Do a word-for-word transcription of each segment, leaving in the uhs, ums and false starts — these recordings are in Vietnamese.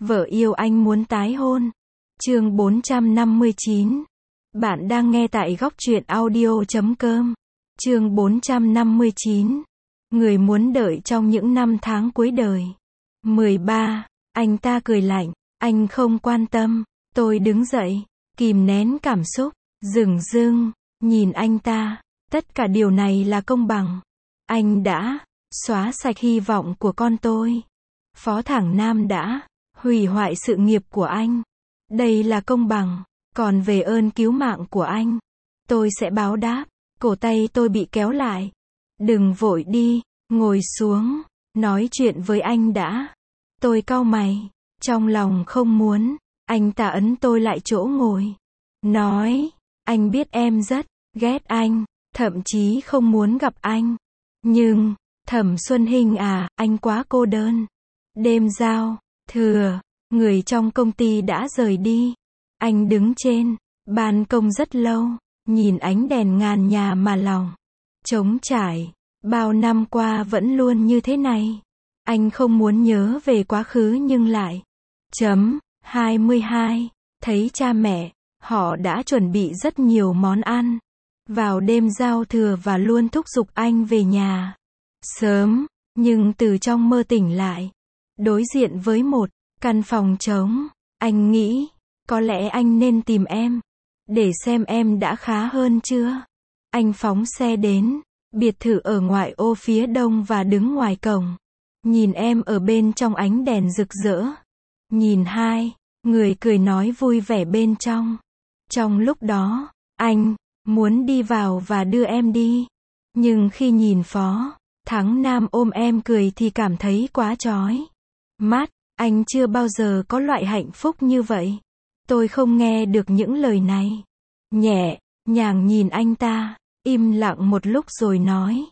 Vợ yêu anh muốn tái hôn. Chương bốn trăm năm mươi chín. Bạn đang nghe tại góc truyện audio chấm com. Chương bốn trăm năm mươi chín. Người muốn đợi trong những năm tháng cuối đời. mười ba. Anh ta cười lạnh. Anh không quan tâm. Tôi đứng dậy, kìm nén cảm xúc, dửng dưng, nhìn anh ta. Tất cả điều này là công bằng. Anh đã xóa sạch hy vọng của con tôi. Phó Thẳng Nam đã hủy hoại sự nghiệp của anh. Đây là công bằng. Còn về ơn cứu mạng của anh, tôi sẽ báo đáp. Cổ tay tôi bị kéo lại. Đừng vội đi, ngồi xuống, nói chuyện với anh đã. Tôi cau mày, trong lòng không muốn. Anh ta ấn tôi lại chỗ ngồi. Nói, anh biết em rất ghét anh, thậm chí không muốn gặp anh. Nhưng, Thẩm Xuân Hinh à, anh quá cô đơn. Đêm giao thừa, người trong công ty đã rời đi. Anh đứng trên ban công rất lâu, nhìn ánh đèn ngàn nhà mà lòng trống trải. Bao năm qua vẫn luôn như thế này. Anh không muốn nhớ về quá khứ nhưng lại. Chấm hai mươi hai. Thấy cha mẹ, họ đã chuẩn bị rất nhiều món ăn vào đêm giao thừa và luôn thúc giục anh về nhà sớm. Nhưng từ trong mơ tỉnh lại, đối diện với một căn phòng trống, anh nghĩ, có lẽ anh nên tìm em, để xem em đã khá hơn chưa. Anh phóng xe đến biệt thự ở ngoại ô phía đông và đứng ngoài cổng, nhìn em ở bên trong ánh đèn rực rỡ. Nhìn hai người cười nói vui vẻ bên trong. Trong lúc đó, anh muốn đi vào và đưa em đi. Nhưng khi nhìn Phó Thắng Nam ôm em cười thì cảm thấy quá chói mắt. Anh chưa bao giờ có loại hạnh phúc như vậy. Tôi không nghe được những lời này. Nhẹ nhàng nhìn anh ta, im lặng một lúc rồi nói.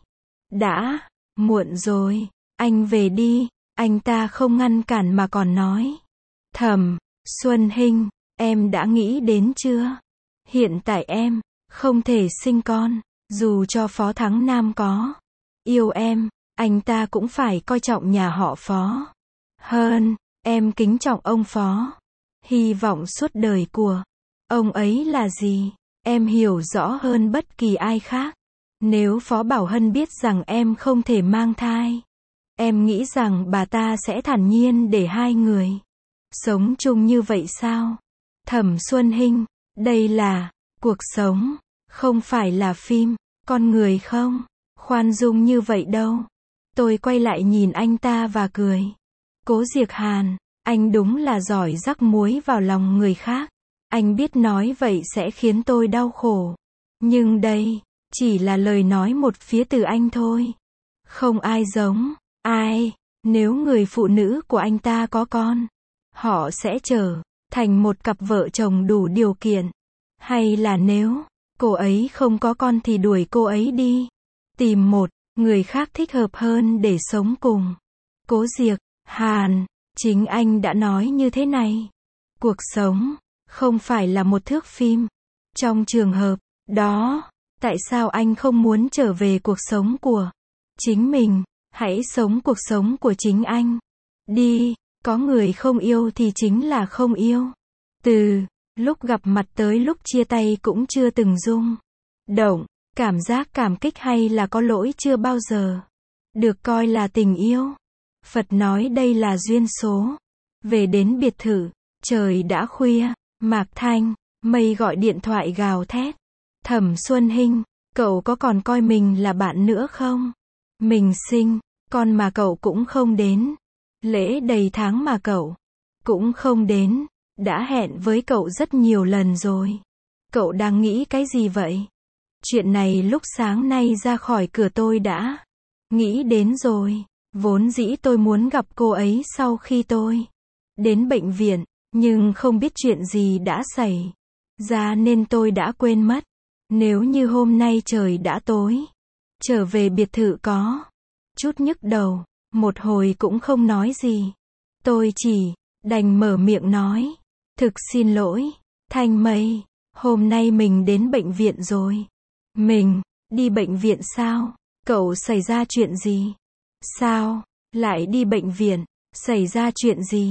Đã muộn rồi, anh về đi. Anh ta không ngăn cản mà còn nói. Thẩm Xuân Hinh, em đã nghĩ đến chưa? Hiện tại em không thể sinh con. Dù cho Phó Thắng Nam có yêu em, anh ta cũng phải coi trọng nhà họ Phó hơn. Em kính trọng ông Phó. Hy vọng suốt đời của ông ấy là gì, em hiểu rõ hơn bất kỳ ai khác. Nếu Phó Bảo Hân biết rằng em không thể mang thai, em nghĩ rằng bà ta sẽ thản nhiên để hai người sống chung như vậy sao? Thẩm Xuân Hinh, đây là cuộc sống, không phải là phim. Con người không khoan dung như vậy đâu. Tôi quay lại nhìn anh ta và cười. Cố Diệc Hàn, anh đúng là giỏi rắc muối vào lòng người khác. Anh biết nói vậy sẽ khiến tôi đau khổ. Nhưng đây chỉ là lời nói một phía từ anh thôi. Không ai giống ai. Nếu người phụ nữ của anh ta có con, họ sẽ trở thành một cặp vợ chồng đủ điều kiện. Hay là nếu cô ấy không có con thì đuổi cô ấy đi, tìm một người khác thích hợp hơn để sống cùng. Cố Diệc Hàn, chính anh đã nói như thế này. Cuộc sống không phải là một thước phim. Trong trường hợp đó, tại sao anh không muốn trở về cuộc sống của chính mình? Hãy sống cuộc sống của chính anh đi. Có người không yêu thì chính là không yêu. Từ lúc gặp mặt tới lúc chia tay cũng chưa từng rung động. Cảm giác cảm kích hay là có lỗi chưa bao giờ được coi là tình yêu. Phật nói đây là duyên số. Về đến biệt thự, trời đã khuya. Mạc Thanh Mây gọi điện thoại gào thét. Thẩm Xuân Hinh, cậu có còn coi mình là bạn nữa không? Mình sinh con mà cậu cũng không đến. Lễ đầy tháng mà cậu cũng không đến. Đã hẹn với cậu rất nhiều lần rồi. Cậu đang nghĩ cái gì vậy? Chuyện này lúc sáng nay ra khỏi cửa tôi đã nghĩ đến rồi. Vốn dĩ tôi muốn gặp cô ấy sau khi tôi đến bệnh viện, nhưng không biết chuyện gì đã xảy ra nên tôi đã quên mất. Nếu như hôm nay trời đã tối, trở về biệt thự có chút nhức đầu, một hồi cũng không nói gì. Tôi chỉ đành mở miệng nói. Thực xin lỗi, Thanh Mây, hôm nay mình đến bệnh viện rồi. Mình đi bệnh viện sao? Cậu xảy ra chuyện gì? Sao lại đi bệnh viện? Xảy ra chuyện gì?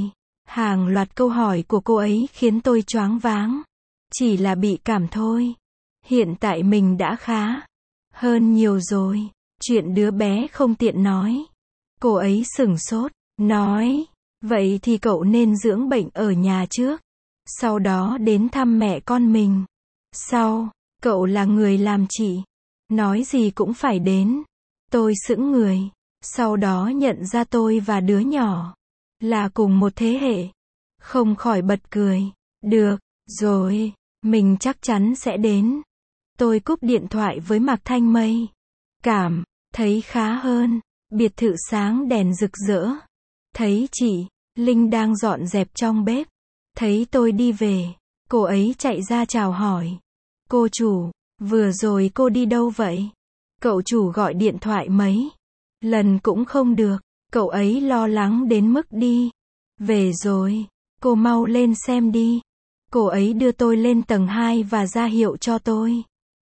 Hàng loạt câu hỏi của cô ấy khiến tôi choáng váng. Chỉ là bị cảm thôi. Hiện tại mình đã khá hơn nhiều rồi. Chuyện đứa bé không tiện nói. Cô ấy sửng sốt, nói, vậy thì cậu nên dưỡng bệnh ở nhà trước. Sau đó đến thăm mẹ con mình. Sau, cậu là người làm chị. Nói gì cũng phải đến. Tôi sững người. Sau đó nhận ra tôi và đứa nhỏ là cùng một thế hệ. Không khỏi bật cười. Được, rồi, mình chắc chắn sẽ đến. Tôi cúp điện thoại với Mạc Thanh Mây. Cảm thấy khá hơn. Biệt thự sáng đèn rực rỡ. Thấy chị Linh đang dọn dẹp trong bếp. Thấy tôi đi về, cô ấy chạy ra chào hỏi. Cô chủ, vừa rồi cô đi đâu vậy? Cậu chủ gọi điện thoại mấy lần cũng không được. Cậu ấy lo lắng đến mức đi về rồi. Cô mau lên xem đi. Cô ấy đưa tôi lên tầng hai và ra hiệu cho tôi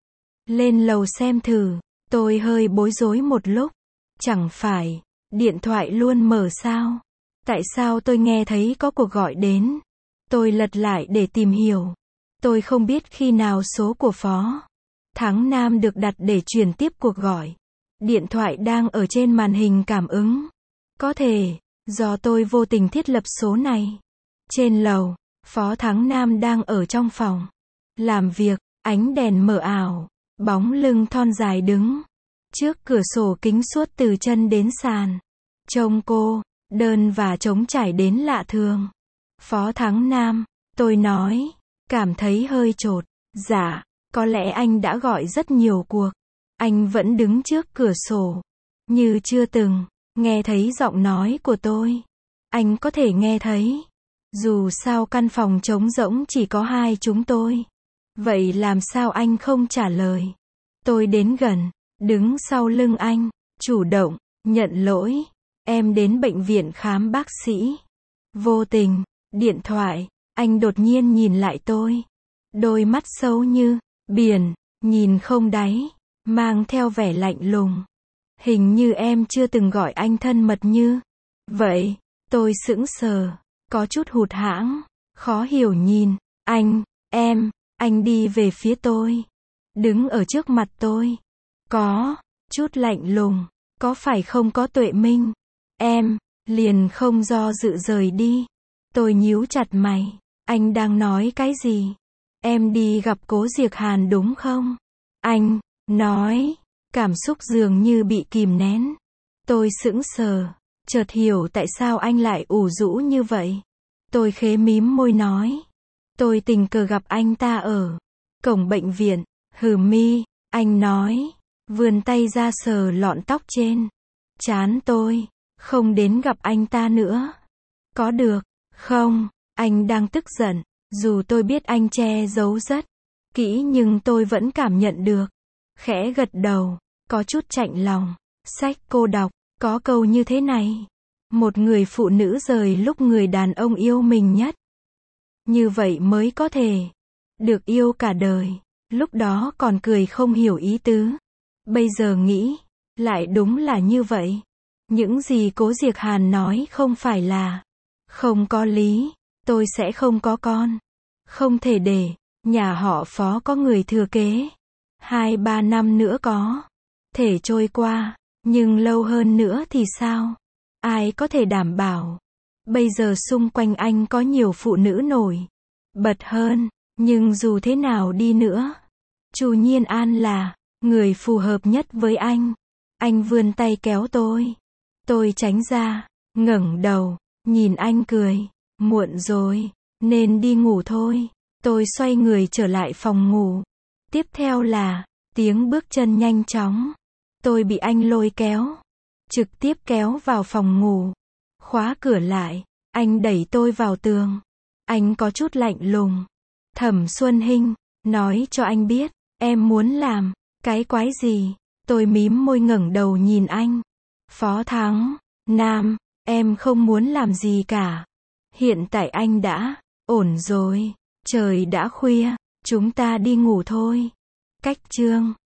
lên lầu xem thử. Tôi hơi bối rối một lúc. Chẳng phải điện thoại luôn mở sao? Tại sao tôi nghe thấy có cuộc gọi đến? Tôi lật lại để tìm hiểu. Tôi không biết khi nào số của Phó Thắng Nam được đặt để truyền tiếp cuộc gọi. Điện thoại đang ở trên màn hình cảm ứng. Có thể do tôi vô tình thiết lập số này. Trên lầu, Phó Thắng Nam đang ở trong phòng làm việc, ánh đèn mờ ảo, bóng lưng thon dài đứng trước cửa sổ kính suốt từ chân đến sàn. Trông cô đơn và trống trải đến lạ thường. Phó Thắng Nam, tôi nói, cảm thấy hơi chột dạ, có lẽ anh đã gọi rất nhiều cuộc. Anh vẫn đứng trước cửa sổ, như chưa từng nghe thấy giọng nói của tôi. Anh có thể nghe thấy. Dù sao căn phòng trống rỗng chỉ có hai chúng tôi. Vậy làm sao anh không trả lời? Tôi đến gần, đứng sau lưng anh, chủ động nhận lỗi. Em đến bệnh viện khám bác sĩ. Vô tình, điện thoại, anh đột nhiên nhìn lại tôi. Đôi mắt sâu như biển, nhìn không đáy, mang theo vẻ lạnh lùng. Hình như em chưa từng gọi anh thân mật như vậy. Tôi sững sờ, có chút hụt hẫng, khó hiểu nhìn anh, em, anh đi về phía tôi, đứng ở trước mặt tôi. Có chút lạnh lùng, có phải không có Tuệ Minh? Em liền không do dự rời đi. Tôi nhíu chặt mày. Anh đang nói cái gì? Em đi gặp Cố Diệc Hàn đúng không? Anh nói, cảm xúc dường như bị kìm nén. Tôi sững sờ, chợt hiểu tại sao anh lại ủ rũ như vậy. Tôi khẽ mím môi nói, tôi tình cờ gặp anh ta ở cổng bệnh viện. Hừ mi, anh nói, vươn tay ra sờ lọn tóc trên trán tôi. Không đến gặp anh ta nữa. Có được không? Anh đang tức giận. Dù tôi biết anh che giấu rất kỹ nhưng tôi vẫn cảm nhận được. Khẽ gật đầu, có chút chạnh lòng. Sách cô đọc, có câu như thế này. Một người phụ nữ rời lúc người đàn ông yêu mình nhất. Như vậy mới có thể được yêu cả đời. Lúc đó còn cười không hiểu ý tứ. Bây giờ nghĩ, lại đúng là như vậy. Những gì Cố Diệc Hàn nói không phải là không có lý. Tôi sẽ không có con. Không thể để nhà họ Phó có người thừa kế. Hai ba năm nữa có thể trôi qua, nhưng lâu hơn nữa thì sao? Ai có thể đảm bảo? Bây giờ xung quanh anh có nhiều phụ nữ nổi bật hơn, nhưng dù thế nào đi nữa, Chu Nhiên An là người phù hợp nhất với anh. Anh vươn tay kéo tôi. Tôi tránh ra, ngẩng đầu, nhìn anh cười. Muộn rồi, nên đi ngủ thôi. Tôi xoay người trở lại phòng ngủ. Tiếp theo là tiếng bước chân nhanh chóng. Tôi bị anh lôi kéo, trực tiếp kéo vào phòng ngủ. Khóa cửa lại, anh đẩy tôi vào tường. Anh có chút lạnh lùng. Thẩm Xuân Hinh, nói cho anh biết, em muốn làm cái quái gì? Tôi mím môi ngẩng đầu nhìn anh. Phó Thắng Nam, em không muốn làm gì cả. Hiện tại anh đã ổn rồi. Trời đã khuya, chúng ta đi ngủ thôi. Cách chương